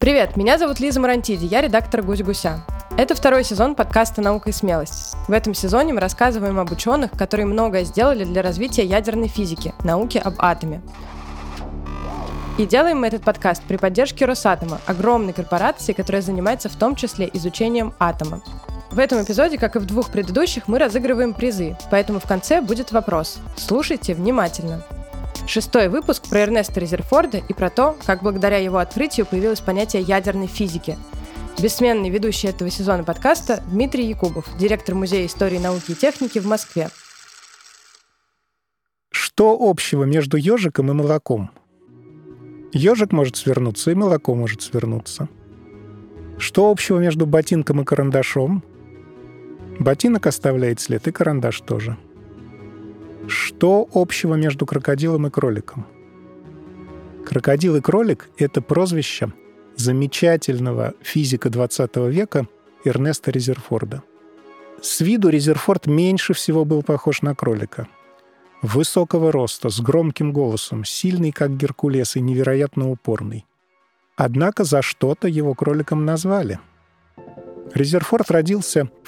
Привет, меня зовут Лиза Марантиди, я редактор «Гусь-гуся». Это второй сезон подкаста «Наука и смелость». В этом сезоне мы рассказываем об ученых, которые многое сделали для развития ядерной физики, науки об атоме. И делаем мы этот подкаст при поддержке Росатома, огромной корпорации, которая занимается в том числе изучением атома. В этом эпизоде, как и в двух предыдущих, мы разыгрываем призы, поэтому в конце будет вопрос. Слушайте внимательно. 6-й выпуск про Эрнеста Резерфорда и про то, как благодаря его открытию появилось понятие ядерной физики. Бессменный ведущий этого сезона подкаста Дмитрий Якубов, директор Музея истории, науки и техники в Москве. Что общего между ежиком и молоком? Ежик может свернуться, и молоко может свернуться. Что общего между ботинком и карандашом? Ботинок оставляет след, и карандаш тоже. Что общего между крокодилом и кроликом? Крокодил и кролик — это прозвище замечательного физика XX века Эрнеста Резерфорда. С виду Резерфорд меньше всего был похож на кролика. Высокого роста, с громким голосом, сильный, как Геркулес, и невероятно упорный. Однако за что-то его кроликом назвали. Резерфорд родился в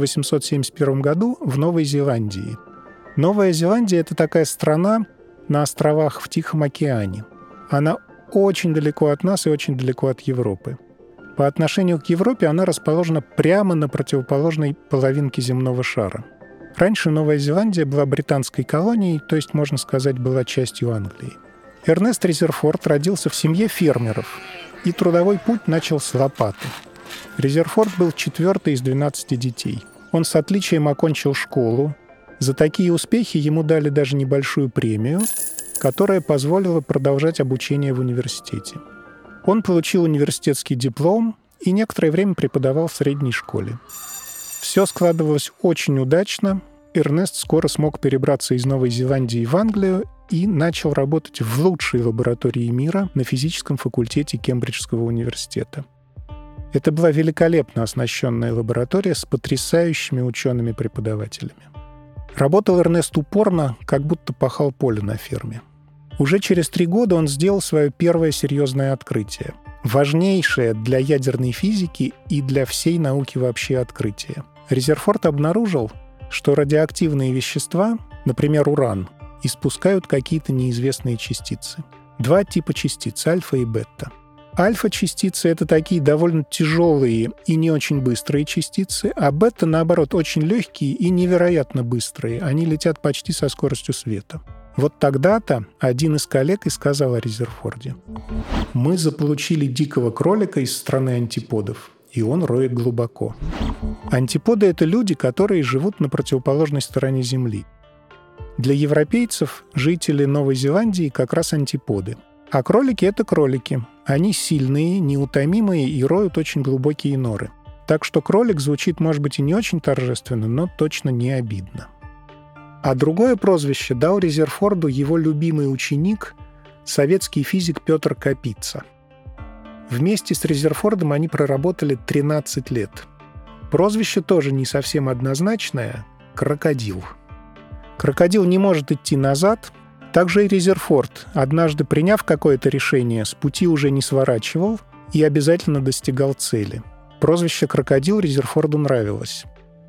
1871 году в Новой Зеландии. Новая Зеландия — это такая страна на островах в Тихом океане. Она очень далеко от нас и очень далеко от Европы. По отношению к Европе она расположена прямо на противоположной половинке земного шара. Раньше Новая Зеландия была британской колонией, то есть, можно сказать, была частью Англии. Эрнест Резерфорд родился в семье фермеров, и трудовой путь начал с лопаты. Резерфорд был 4-й из 12 детей. Он с отличием окончил школу. За такие успехи ему дали даже небольшую премию, которая позволила продолжать обучение в университете. Он получил университетский диплом и некоторое время преподавал в средней школе. Все складывалось очень удачно. Эрнест скоро смог перебраться из Новой Зеландии в Англию и начал работать в лучшей лаборатории мира на физическом факультете Кембриджского университета. Это была великолепно оснащенная лаборатория с потрясающими учеными-преподавателями. Работал Эрнест упорно, как будто пахал поле на ферме. Уже через 3 года он сделал свое первое серьезное открытие. Важнейшее для ядерной физики и для всей науки вообще открытие. Резерфорд обнаружил, что радиоактивные вещества, например, уран, испускают какие-то неизвестные частицы. 2 типа частиц — альфа и бета. Альфа-частицы — это такие довольно тяжелые и не очень быстрые частицы, а бета, наоборот, очень легкие и невероятно быстрые. Они летят почти со скоростью света. Вот тогда-то один из коллег и сказал о Резерфорде: «Мы заполучили дикого кролика из страны антиподов, и он роет глубоко». Антиподы — это люди, которые живут на противоположной стороне Земли. Для европейцев жители Новой Зеландии как раз антиподы. А кролики — это кролики. Они сильные, неутомимые и роют очень глубокие норы. Так что кролик звучит, может быть, и не очень торжественно, но точно не обидно. А другое прозвище дал Резерфорду его любимый ученик, советский физик Петр Капица. Вместе с Резерфордом они проработали 13 лет. Прозвище тоже не совсем однозначное — крокодил. Крокодил не может идти назад. Также и Резерфорд, однажды приняв какое-то решение, с пути уже не сворачивал и обязательно достигал цели. Прозвище «крокодил» Резерфорду нравилось.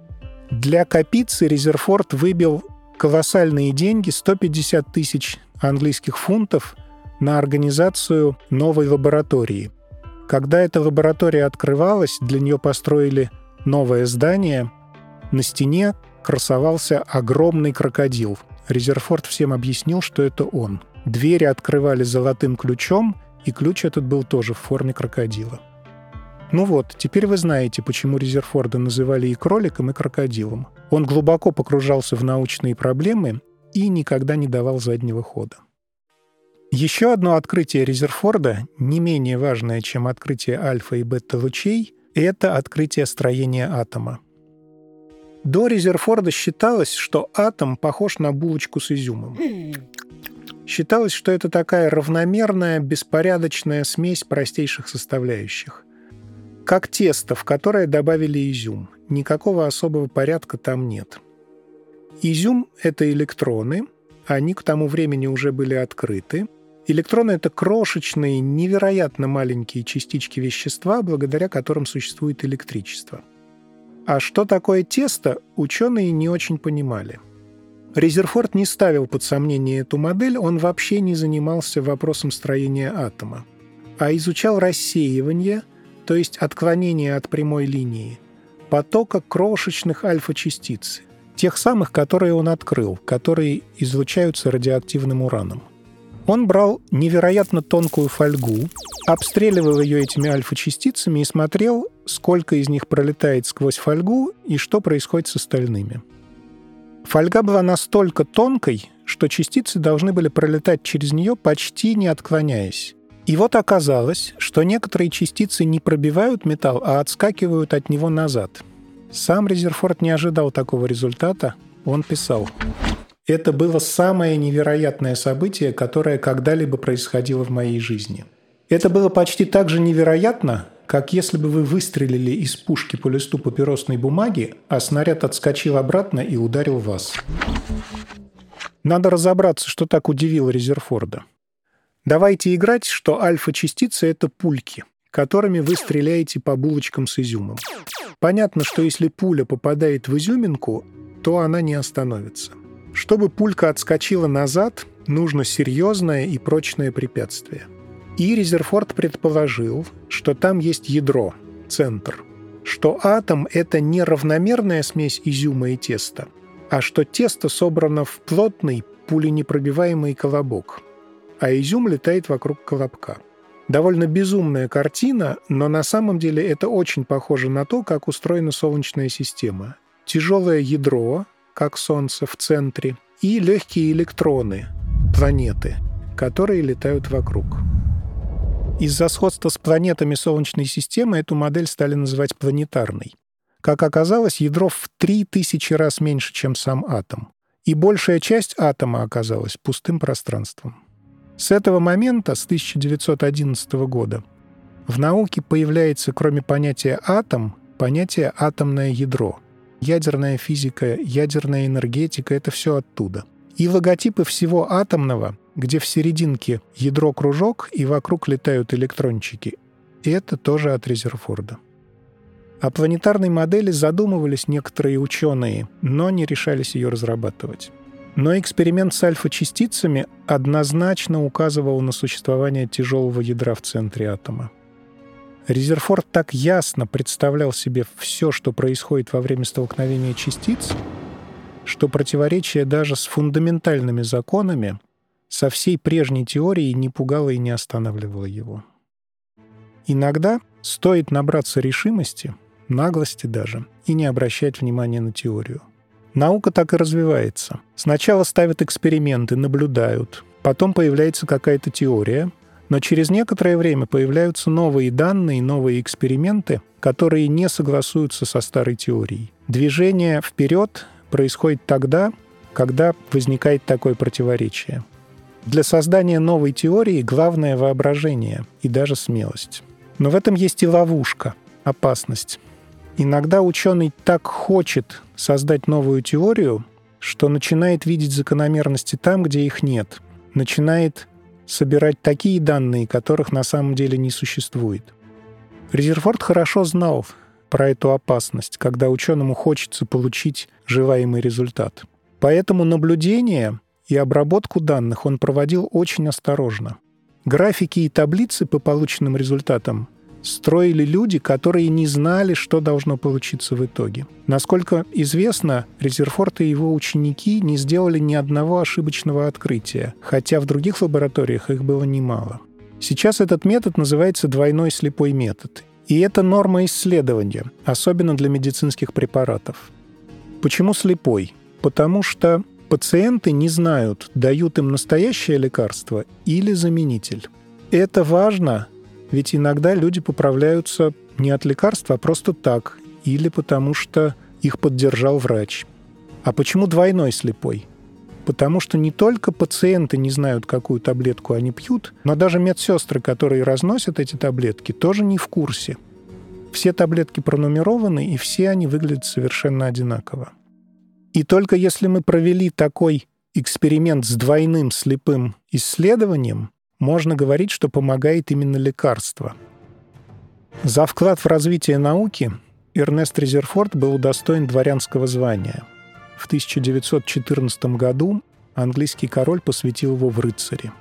Для Капицы Резерфорд выбил колоссальные деньги — 150 тысяч английских фунтов на организацию новой лаборатории. Когда эта лаборатория открывалась, для нее построили новое здание, на стене красовался огромный крокодил. Резерфорд всем объяснил, что это он. Двери открывали золотым ключом, и ключ этот был тоже в форме крокодила. Ну вот, теперь вы знаете, почему Резерфорда называли и кроликом, и крокодилом. Он глубоко погружался в научные проблемы и никогда не давал заднего хода. Еще одно открытие Резерфорда, не менее важное, чем открытие альфа и бета-лучей, это открытие строения атома. До Резерфорда считалось, что атом похож на булочку с изюмом. Считалось, что это такая равномерная, беспорядочная смесь простейших составляющих. Как тесто, в которое добавили изюм. Никакого особого порядка там нет. Изюм — это электроны, они к тому времени уже были открыты, Электроны — это крошечные, невероятно маленькие частички вещества, благодаря которым существует электричество. А что такое тесто, ученые не очень понимали. Резерфорд не ставил под сомнение эту модель, он вообще не занимался вопросом строения атома, а изучал рассеивание, то есть отклонение от прямой линии, потока крошечных альфа-частиц, тех самых, которые он открыл, которые излучаются радиоактивным ураном. Он брал невероятно тонкую фольгу, обстреливал ее этими альфа-частицами и смотрел, сколько из них пролетает сквозь фольгу и что происходит с остальными. Фольга была настолько тонкой, что частицы должны были пролетать через нее, почти не отклоняясь. И вот оказалось, что некоторые частицы не пробивают металл, а отскакивают от него назад. Сам Резерфорд не ожидал такого результата. Он писал: «Это было самое невероятное событие, которое когда-либо происходило в моей жизни. Это было почти так же невероятно, как если бы вы выстрелили из пушки по листу папиросной бумаги, а снаряд отскочил обратно и ударил вас». Надо разобраться, что так удивило Резерфорда. Давайте играть, что альфа-частицы — это пульки, которыми вы стреляете по булочкам с изюмом. Понятно, что если пуля попадает в изюминку, то она не остановится. Чтобы пулька отскочила назад, нужно серьезное и прочное препятствие. И Резерфорд предположил, что там есть ядро, центр, что атом — это не равномерная смесь изюма и теста, а что тесто собрано в плотный, пуленепробиваемый колобок, а изюм летает вокруг колобка. Довольно безумная картина, но на самом деле это очень похоже на то, как устроена Солнечная система. Тяжелое ядро, как Солнце в центре, и легкие электроны, планеты, которые летают вокруг. Из-за сходства с планетами Солнечной системы эту модель стали называть планетарной. Как оказалось, ядро в 3000 раз меньше, чем сам атом. И большая часть атома оказалась пустым пространством. С этого момента, с 1911 года, в науке появляется, кроме понятия «атом», понятие «атомное ядро». Ядерная физика, ядерная энергетика — это все оттуда. И логотипы всего атомного, где в серединке ядро-кружок и вокруг летают электрончики, это тоже от Резерфорда. О планетарной модели задумывались некоторые ученые, но не решались ее разрабатывать. Но эксперимент с альфа-частицами однозначно указывал на существование тяжелого ядра в центре атома. Резерфорд так ясно представлял себе все, что происходит во время столкновения частиц, что противоречие даже с фундаментальными законами, со всей прежней теорией не пугало и не останавливало его. Иногда стоит набраться решимости, наглости даже, и не обращать внимания на теорию. Наука так и развивается. Сначала ставят эксперименты, наблюдают, потом появляется какая-то теория, но через некоторое время появляются новые данные, новые эксперименты, которые не согласуются со старой теорией. Движение вперед происходит тогда, когда возникает такое противоречие. Для создания новой теории главное воображение и даже смелость. Но в этом есть и ловушка, опасность. Иногда ученый так хочет создать новую теорию, что начинает видеть закономерности там, где их нет, начинает собирать такие данные, которых на самом деле не существует. Резерфорд хорошо знал про эту опасность, когда ученому хочется получить желаемый результат. Поэтому наблюдение и обработку данных он проводил очень осторожно. Графики и таблицы по полученным результатам строили люди, которые не знали, что должно получиться в итоге. Насколько известно, Резерфорд и его ученики не сделали ни одного ошибочного открытия, хотя в других лабораториях их было немало. Сейчас этот метод называется двойной слепой метод. И это норма исследования, особенно для медицинских препаратов. Почему слепой? Потому что пациенты не знают, дают им настоящее лекарство или заменитель. Это важно, ведь иногда люди поправляются не от лекарства, а просто так, или потому что их поддержал врач. А почему двойной слепой? Потому что не только пациенты не знают, какую таблетку они пьют, но даже медсестры, которые разносят эти таблетки, тоже не в курсе. Все таблетки пронумерованы, и все они выглядят совершенно одинаково. И только если мы провели такой эксперимент с двойным слепым исследованием, можно говорить, что помогает именно лекарство. За вклад в развитие науки Эрнест Резерфорд был удостоен дворянского звания. В 1914 году английский король посвятил его в рыцари.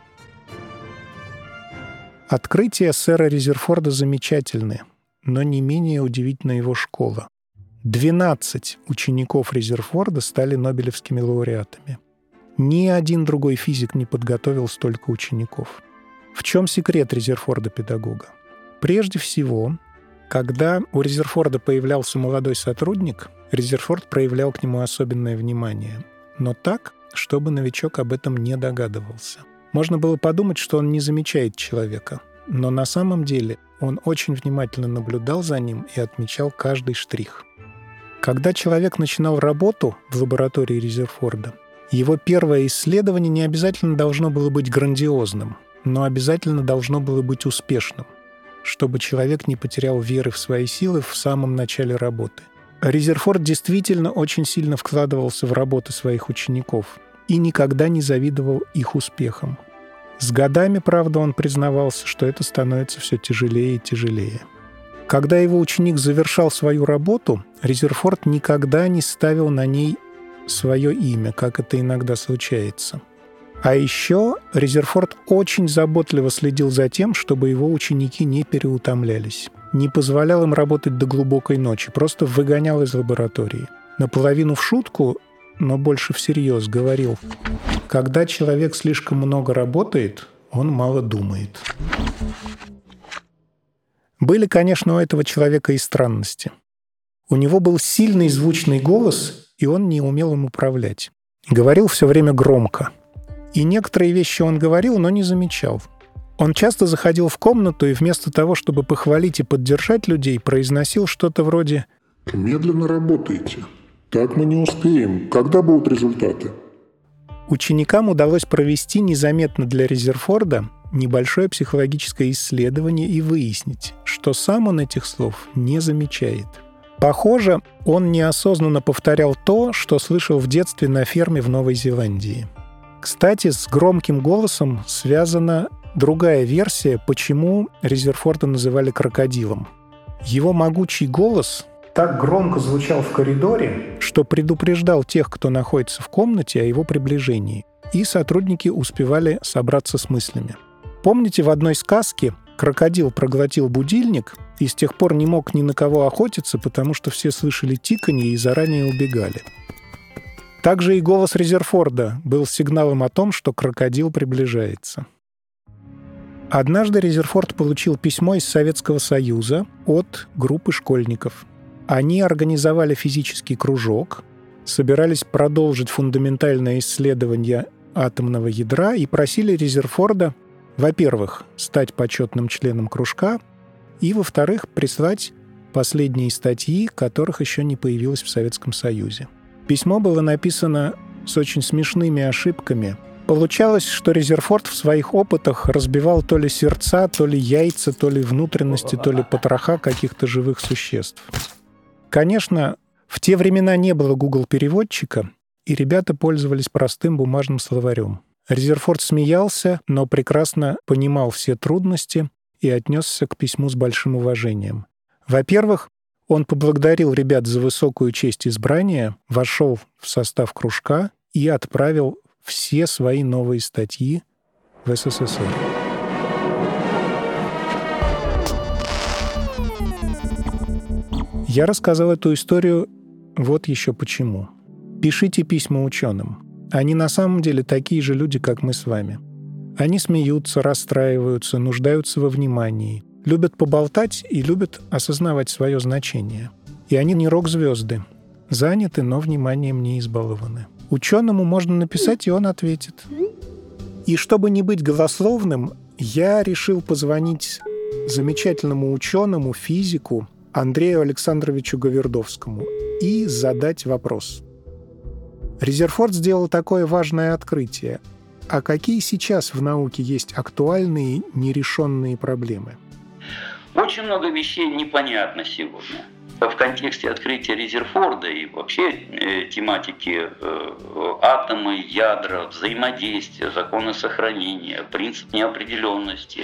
Открытия сэра Резерфорда замечательны, но не менее удивительна его школа. 12 учеников Резерфорда стали нобелевскими лауреатами. Ни один другой физик не подготовил столько учеников. В чем секрет Резерфорда-педагога? Прежде всего, когда у Резерфорда появлялся молодой сотрудник, Резерфорд проявлял к нему особенное внимание, но так, чтобы новичок об этом не догадывался. Можно было подумать, что он не замечает человека, но на самом деле он очень внимательно наблюдал за ним и отмечал каждый штрих. Когда человек начинал работу в лаборатории Резерфорда, его первое исследование не обязательно должно было быть грандиозным, но обязательно должно было быть успешным, чтобы человек не потерял веры в свои силы в самом начале работы. Резерфорд действительно очень сильно вкладывался в работы своих учеников и никогда не завидовал их успехам. С годами, правда, он признавался, что это становится все тяжелее и тяжелее. Когда его ученик завершал свою работу, Резерфорд никогда не ставил на ней свое имя, как это иногда случается. А еще Резерфорд очень заботливо следил за тем, чтобы его ученики не переутомлялись. Не позволял им работать до глубокой ночи, просто выгонял из лаборатории. Наполовину в шутку, но больше всерьез говорил: когда человек слишком много работает, он мало думает. Были, конечно, у этого человека и странности. У него был сильный звучный голос, и он не умел им управлять. Говорил все время громко. И некоторые вещи он говорил, но не замечал. Он часто заходил в комнату и вместо того, чтобы похвалить и поддержать людей, произносил что-то вроде: «Медленно работаете. Так мы не успеем. Когда будут результаты?» Ученикам удалось провести незаметно для Резерфорда небольшое психологическое исследование и выяснить, что сам он этих слов не замечает. Похоже, он неосознанно повторял то, что слышал в детстве на ферме в Новой Зеландии. Кстати, с громким голосом связана другая версия, почему Резерфорда называли крокодилом. Его могучий голос так громко звучал в коридоре, что предупреждал тех, кто находится в комнате, о его приближении, и сотрудники успевали собраться с мыслями. Помните, в одной сказке крокодил проглотил будильник и с тех пор не мог ни на кого охотиться, потому что все слышали тиканье и заранее убегали. Также и голос Резерфорда был сигналом о том, что крокодил приближается. Однажды Резерфорд получил письмо из Советского Союза от группы школьников. Они организовали физический кружок, собирались продолжить фундаментальное исследование атомного ядра и просили Резерфорда, во-первых, стать почетным членом кружка, и, во-вторых, прислать последние статьи, которых еще не появилось в Советском Союзе. Письмо было написано с очень смешными ошибками. Получалось, что Резерфорд в своих опытах разбивал то ли сердца, то ли яйца, то ли внутренности, то ли потроха каких-то живых существ. Конечно, в те времена не было Google-переводчика, и ребята пользовались простым бумажным словарем. Резерфорд смеялся, но прекрасно понимал все трудности и отнесся к письму с большим уважением. Во-первых, он поблагодарил ребят за высокую честь избрания, вошел в состав кружка и отправил все свои новые статьи в СССР. Я рассказал эту историю вот еще почему. Пишите письма ученым. Они на самом деле такие же люди, как мы с вами. Они смеются, расстраиваются, нуждаются во внимании, любят поболтать и любят осознавать свое значение. И они не рок-звезды. Заняты, но вниманием не избалованы. Ученому можно написать, и он ответит. И чтобы не быть голословным, я решил позвонить замечательному ученому, физику Андрею Александровичу Гавердовскому и задать вопрос. Резерфорд сделал такое важное открытие. А какие сейчас в науке есть актуальные нерешенные проблемы? Очень много вещей непонятно сегодня. в контексте открытия Резерфорда и вообще тематики атома, ядра, взаимодействия, законы сохранения, принцип неопределенности,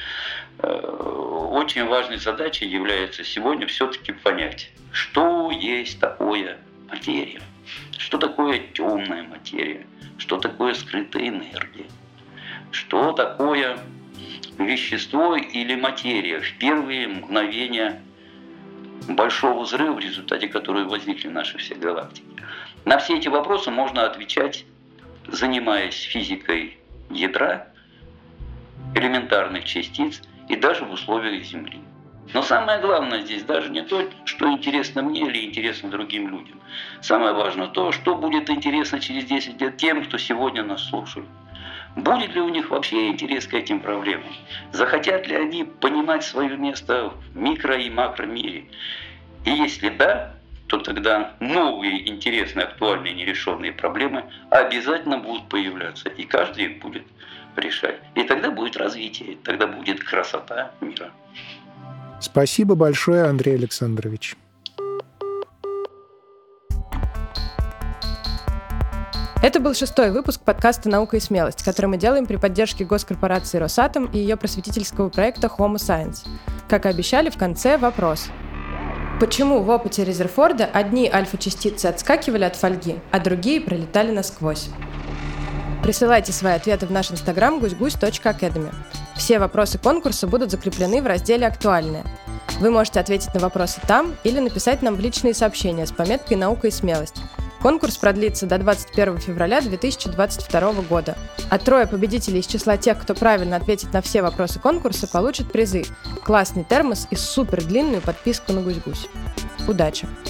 очень важной задачей является сегодня все-таки понять, что есть такое материя, что такое темная материя, что такое скрытая энергия, что такое вещество или материя в первые мгновения большого взрыва, в результате которого возникли наши все галактики. На все эти вопросы можно отвечать, занимаясь физикой ядра, элементарных частиц и даже в условиях Земли. Но самое главное здесь даже не то, что интересно мне или интересно другим людям. Самое важное то, что будет интересно через 10 лет тем, кто сегодня нас слушает. Будет ли у них вообще интерес к этим проблемам? Захотят ли они понимать свое место в микро- и макромире? И если да, то тогда новые, интересные, актуальные, нерешенные проблемы обязательно будут появляться, и каждый их будет решать. И тогда будет развитие, тогда будет красота мира. Спасибо большое, Андрей Александрович. Это был 6-й выпуск подкаста «Наука и смелость», который мы делаем при поддержке госкорпорации «Росатом» и ее просветительского проекта Homo Science. Как и обещали, в конце вопрос. Почему в опыте Резерфорда одни альфа-частицы отскакивали от фольги, а другие пролетали насквозь? Присылайте свои ответы в наш инстаграм гусь-гусь.academy. Все вопросы конкурса будут закреплены в разделе «Актуальные». Вы можете ответить на вопросы там или написать нам в личные сообщения с пометкой «Наука и смелость». Конкурс продлится до 21 февраля 2022 года. А 3 победителей из числа тех, кто правильно ответит на все вопросы конкурса, получат призы: классный термос и супер длинную подписку на Гусь-Гусь. Удачи!